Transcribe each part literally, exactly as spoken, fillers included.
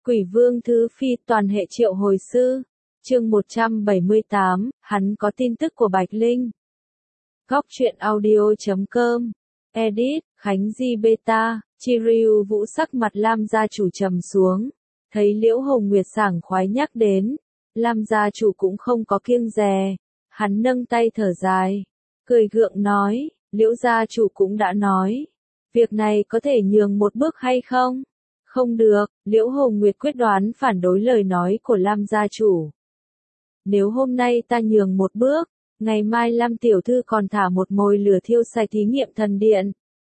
Quỷ Vương Thứ Phi toàn hệ triệu hồi sư. Chương một trăm bảy mươi tám, hắn có tin tức của Bạch Linh. Góc truyện audio chấm com. Edit, Khánh Di Beta, Chiryu Vũ sắc mặt Lam gia chủ trầm xuống. Thấy Liễu Hồng Nguyệt sảng khoái nhắc đến. Lam gia chủ cũng không có kiêng dè. Hắn nâng tay thở dài. Cười gượng nói, Liễu gia chủ cũng đã nói. Việc này có thể nhường một bước hay không? Không được, Liễu Hồng Nguyệt quyết đoán phản đối lời nói của Lam gia chủ. Nếu hôm nay ta nhường một bước, ngày mai Lam tiểu thư còn thả một mồi lửa thiêu xài thí nghiệm thần điện.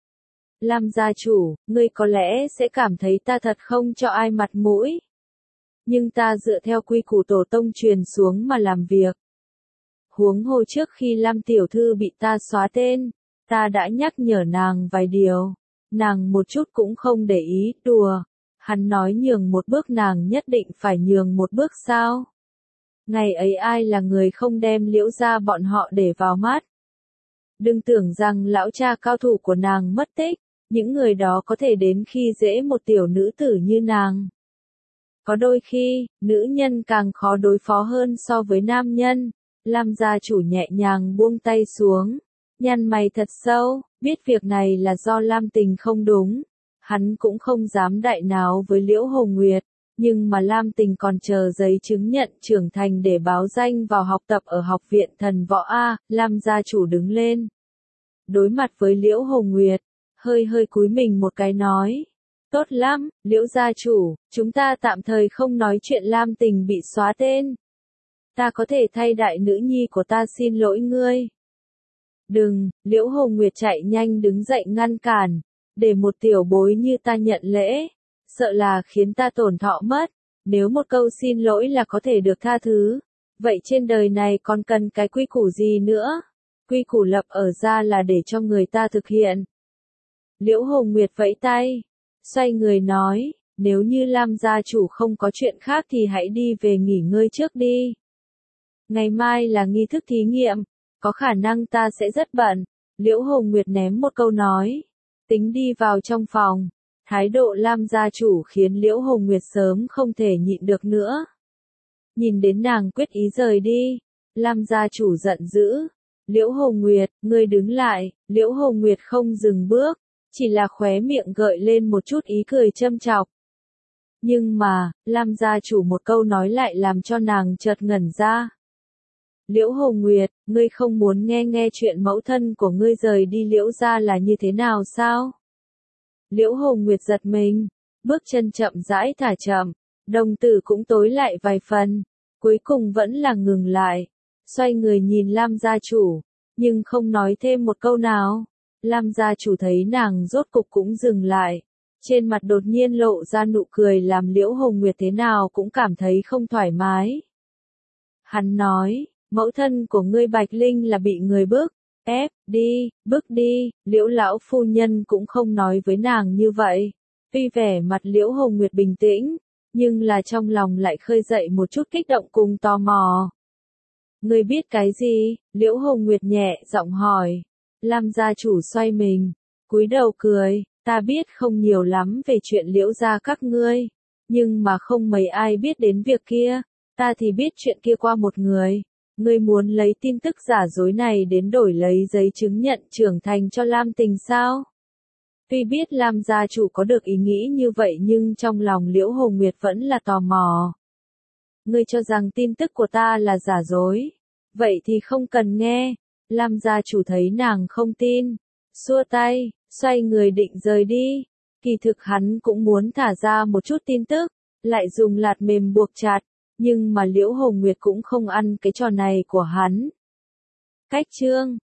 Lam gia chủ, ngươi có lẽ sẽ cảm thấy ta thật không cho ai mặt mũi. Nhưng ta dựa theo quy củ tổ tông truyền xuống mà làm việc. Huống hồ trước khi Lam tiểu thư bị ta xóa tên, ta đã nhắc nhở nàng vài điều. Nàng một chút cũng không để ý, đùa. Hắn nói nhường một bước nàng nhất định phải nhường một bước sao? Ngày ấy ai là người không đem Liễu gia bọn họ để vào mắt? Đừng tưởng rằng lão cha cao thủ của nàng mất tích, những người đó có thể đến khi dễ một tiểu nữ tử như nàng. Có đôi khi, nữ nhân càng khó đối phó hơn so với nam nhân. Lam gia chủ nhẹ nhàng buông tay xuống, nhăn mày thật sâu, biết việc này là do Lam Tình không đúng. Hắn cũng không dám đại náo với Liễu Hồng Nguyệt, nhưng mà Lam Tình còn chờ giấy chứng nhận trưởng thành để báo danh vào học tập ở học viện thần võ A. Lam gia chủ đứng lên. Đối mặt với Liễu Hồng Nguyệt, hơi hơi cúi mình một cái nói. Tốt lắm, Liễu gia chủ, chúng ta tạm thời không nói chuyện Lam Tình bị xóa tên. Ta có thể thay đại nữ nhi của ta xin lỗi ngươi. Đừng, Liễu Hồng Nguyệt chạy nhanh đứng dậy ngăn cản. Để một tiểu bối như ta nhận lễ, sợ là khiến ta tổn thọ mất. Nếu một câu xin lỗi là có thể được tha thứ, vậy trên đời này còn cần cái quy củ gì nữa? Quy củ lập ở ra là để cho người ta thực hiện. Liễu Hồng Nguyệt vẫy tay, xoay người nói, nếu như Lam gia chủ không có chuyện khác thì hãy đi về nghỉ ngơi trước đi. Ngày mai là nghi thức thí nghiệm, có khả năng ta sẽ rất bận. Liễu Hồng Nguyệt ném một câu nói. Tính đi vào trong phòng, thái độ Lam gia chủ khiến Liễu Hồng Nguyệt sớm không thể nhịn được nữa. Nhìn đến nàng quyết ý rời đi, Lam gia chủ giận dữ. Liễu Hồng Nguyệt, ngươi đứng lại. Liễu Hồng Nguyệt không dừng bước, chỉ là khóe miệng gợi lên một chút ý cười châm chọc. Nhưng mà, Lam gia chủ một câu nói lại làm cho nàng chợt ngẩn ra. Liễu Hồng Nguyệt, ngươi không muốn nghe nghe chuyện mẫu thân của ngươi rời đi Liễu gia là như thế nào sao? Liễu Hồng Nguyệt giật mình, bước chân chậm rãi thả chậm, đồng tử cũng tối lại vài phần, cuối cùng vẫn là ngừng lại, xoay người nhìn Lam gia chủ, nhưng không nói thêm một câu nào. Lam gia chủ thấy nàng rốt cục cũng dừng lại, trên mặt đột nhiên lộ ra nụ cười làm Liễu Hồng Nguyệt thế nào cũng cảm thấy không thoải mái. Hắn nói, mẫu thân của ngươi Bạch Linh là bị người bức, ép, đi, bức đi. Liễu lão phu nhân cũng không nói với nàng như vậy. Tuy vẻ mặt Liễu Hồng Nguyệt bình tĩnh, nhưng là trong lòng lại khơi dậy một chút kích động cùng tò mò. Ngươi biết cái gì? Liễu Hồng Nguyệt nhẹ giọng hỏi. Lam gia chủ xoay mình, cúi đầu cười, ta biết không nhiều lắm về chuyện Liễu gia các ngươi, nhưng mà không mấy ai biết đến việc kia, ta thì biết chuyện kia qua một người. Ngươi muốn lấy tin tức giả dối này đến đổi lấy giấy chứng nhận trưởng thành cho Lam Tình sao? Tuy biết Lam gia chủ có được ý nghĩ như vậy nhưng trong lòng Liễu Hồng Nguyệt vẫn là tò mò. Ngươi cho rằng tin tức của ta là giả dối? Vậy thì không cần nghe. Lam gia chủ thấy nàng không tin, xua tay, xoay người định rời đi. Kỳ thực hắn cũng muốn thả ra một chút tin tức, lại dùng lạt mềm buộc chặt. Nhưng mà Liễu Hồng Nguyệt cũng không ăn cái trò này của hắn. Cách chương